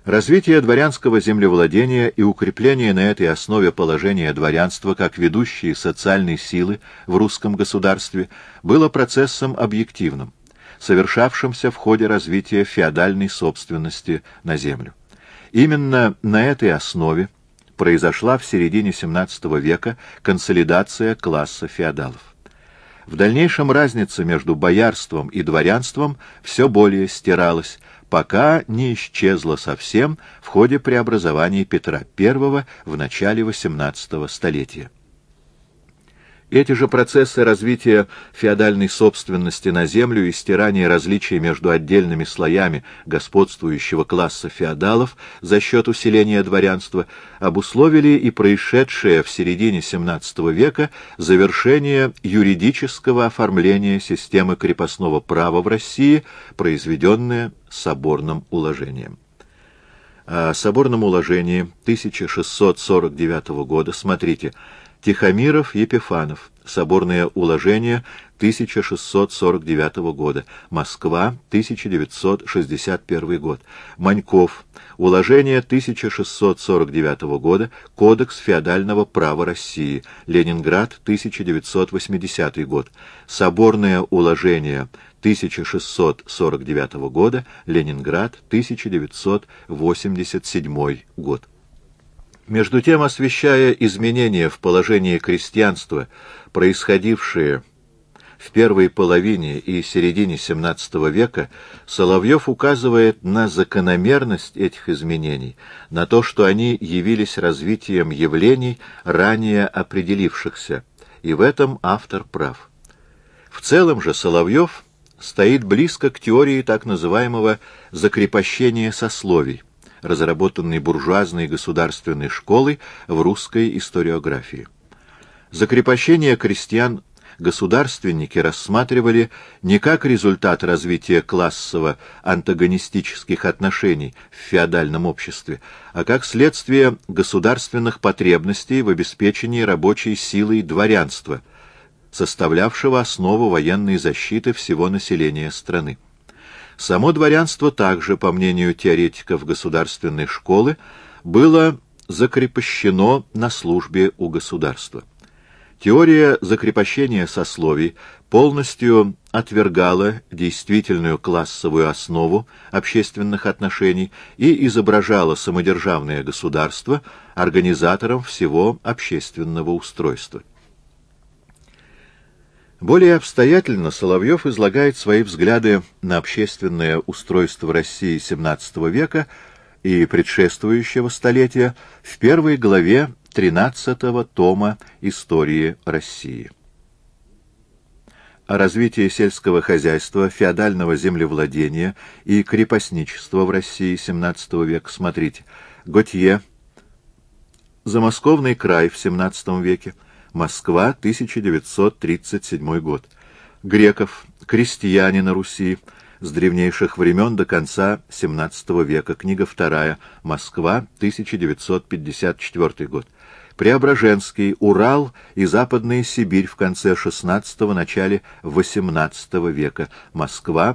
Развитие дворянского землевладения и укрепление на этой основе положения дворянства как ведущей социальной силы в русском государстве было процессом объективным, совершавшимся в ходе развития феодальной собственности на землю. Именно на этой основе произошла в середине XVII века консолидация класса феодалов. В дальнейшем разница между боярством и дворянством все более стиралась, пока не исчезла совсем в ходе преобразований Петра I в начале XVIII столетия. Эти же процессы развития феодальной собственности на землю и стирания различий между отдельными слоями господствующего класса феодалов за счет усиления дворянства обусловили и происшедшее в середине XVII века завершение юридического оформления системы крепостного права в России, произведенное соборным уложением. О соборном уложении 1649 года смотрите Тихомиров, Епифанов. Соборное уложение 1649 года. Москва, 1961 год. Маньков. Уложение 1649 года. Кодекс феодального права России. Ленинград, 1980 год. Соборное уложение 1649 года. Ленинград, 1987 год. Между тем, освещая изменения в положении крестьянства, происходившие в первой половине и середине XVII века, Соловьев указывает на закономерность этих изменений, на то, что они явились развитием явлений, ранее определившихся, и в этом автор прав. В целом же Соловьев стоит близко к теории так называемого закрепощения сословий, разработанной буржуазной государственной школой в русской историографии. Закрепощение крестьян государственники рассматривали не как результат развития классово-антагонистических отношений в феодальном обществе, а как следствие государственных потребностей в обеспечении рабочей силой дворянства, составлявшего основу военной защиты всего населения страны. Само дворянство также, по мнению теоретиков государственной школы, было закрепощено на службе у государства. Теория закрепощения сословий полностью отвергала действительную классовую основу общественных отношений и изображала самодержавное государство организатором всего общественного устройства. Более обстоятельно Соловьев излагает свои взгляды на общественное устройство России XVII века и предшествующего столетия в первой главе 13-го тома «Истории России». О развитии сельского хозяйства, феодального землевладения и крепостничества в России XVII века смотрите. Готье. Замосковный край в XVII веке. Москва, 1937 год. Греков. Крестьяне на Руси. С древнейших времен до конца XVII века. Книга 2. Москва, 1954 год. Преображенский. Урал и Западная Сибирь в конце XVI – начале XVIII века. Москва,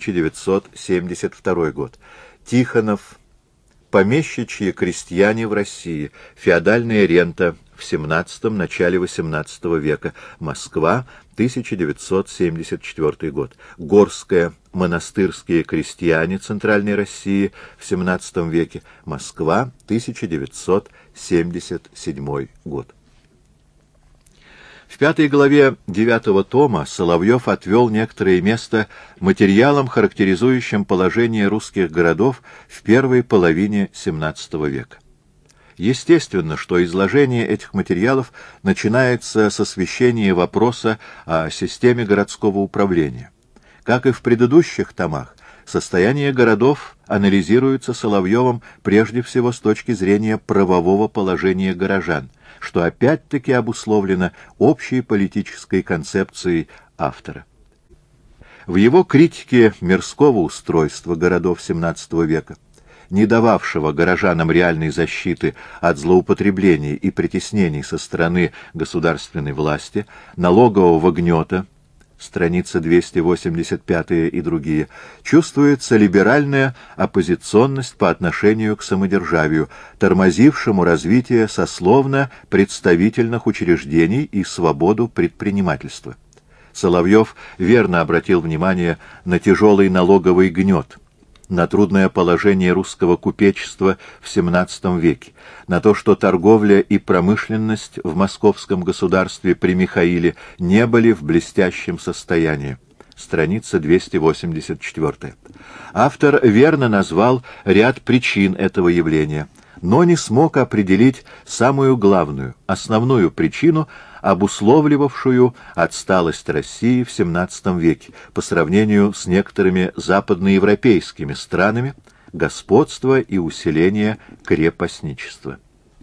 1972 год. Тихонов. Помещичьи крестьяне в России. Феодальная рента в XVII – начале XVIII века. Москва, 1974 год. Горская. Монастырские крестьяне Центральной России в XVII веке. Москва, 1977 год. В 5 главе 9 тома Соловьев отвел некоторое место материалам, характеризующим положение русских городов в первой половине XVII века. Естественно, что изложение этих материалов начинается с освещения вопроса о системе городского управления. Как и в предыдущих томах, состояние городов анализируется Соловьевым прежде всего с точки зрения правового положения горожан, что опять-таки обусловлено общей политической концепцией автора. В его критике мирского устройства городов XVII века, не дававшего горожанам реальной защиты от злоупотреблений и притеснений со стороны государственной власти, налогового гнета, страница 285 и другие, чувствуется либеральная оппозиционность по отношению к самодержавию, тормозившему развитие сословно-представительных учреждений и свободу предпринимательства. Соловьев верно обратил внимание на тяжелый налоговый гнет, на трудное положение русского купечества в XVII веке, на то, что торговля и промышленность в московском государстве при Михаиле не были в блестящем состоянии. Страница 284. Автор верно назвал ряд причин этого явления, но не смог определить самую главную, основную причину, обусловливавшую отсталость России в XVII веке по сравнению с некоторыми западноевропейскими странами, господство и усиление крепостничества.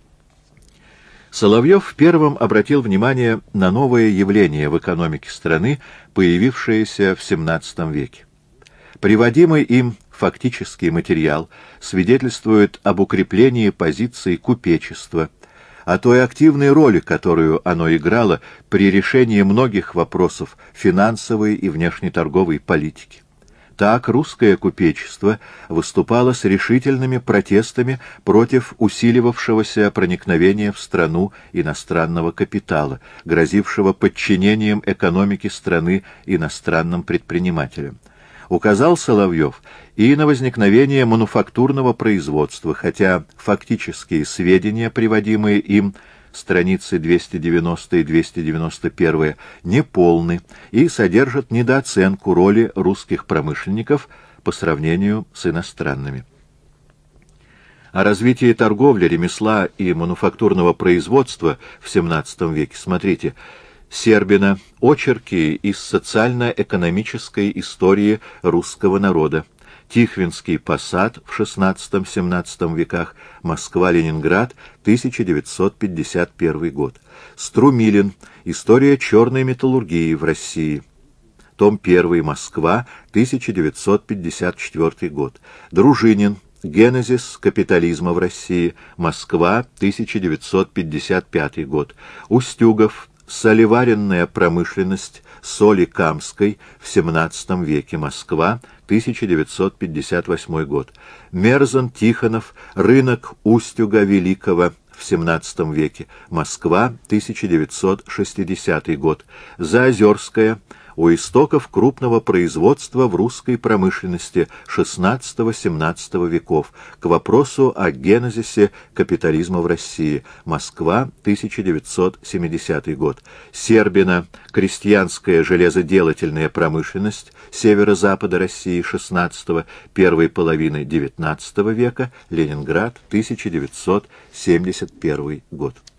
Соловьев первым обратил внимание на новое явление в экономике страны, появившееся в XVII веке. Приводимый им фактический материал свидетельствует об укреплении позиций купечества, о той активной роли, которую оно играло при решении многих вопросов финансовой и внешнеторговой политики. Так русское купечество выступало с решительными протестами против усиливавшегося проникновения в страну иностранного капитала, грозившего подчинением экономики страны иностранным предпринимателям. Указал Соловьев и на возникновение мануфактурного производства, хотя фактические сведения, приводимые им, страницы 290 и 291, неполны и содержат недооценку роли русских промышленников по сравнению с иностранными. О развитии торговли, ремесла и мануфактурного производства в XVII веке смотрите Сербина «Очерки из социально-экономической истории русского народа», Тихвинский посад в XVI-XVII веках, Москва-Ленинград, 1951 год. Струмилин «История черной металлургии в России», том 1, Москва, 1954 год. Дружинин «Генезис капитализма в России», Москва, 1955 год. Устюгов «Солеваренная промышленность соли камской в XVII веке», Москва, 1958 год. Мерзен-Тихонов «Рынок Устюга Великого в XVII веке», Москва, 1960 год. Заозерская «У истоков крупного производства в русской промышленности XVI-XVII веков. К вопросу о генезисе капитализма в России», Москва, 1970 год. Сербина «Крестьянская железоделательная промышленность северо-запада России XVI, первой половины XIX века», Ленинград, 1971 год.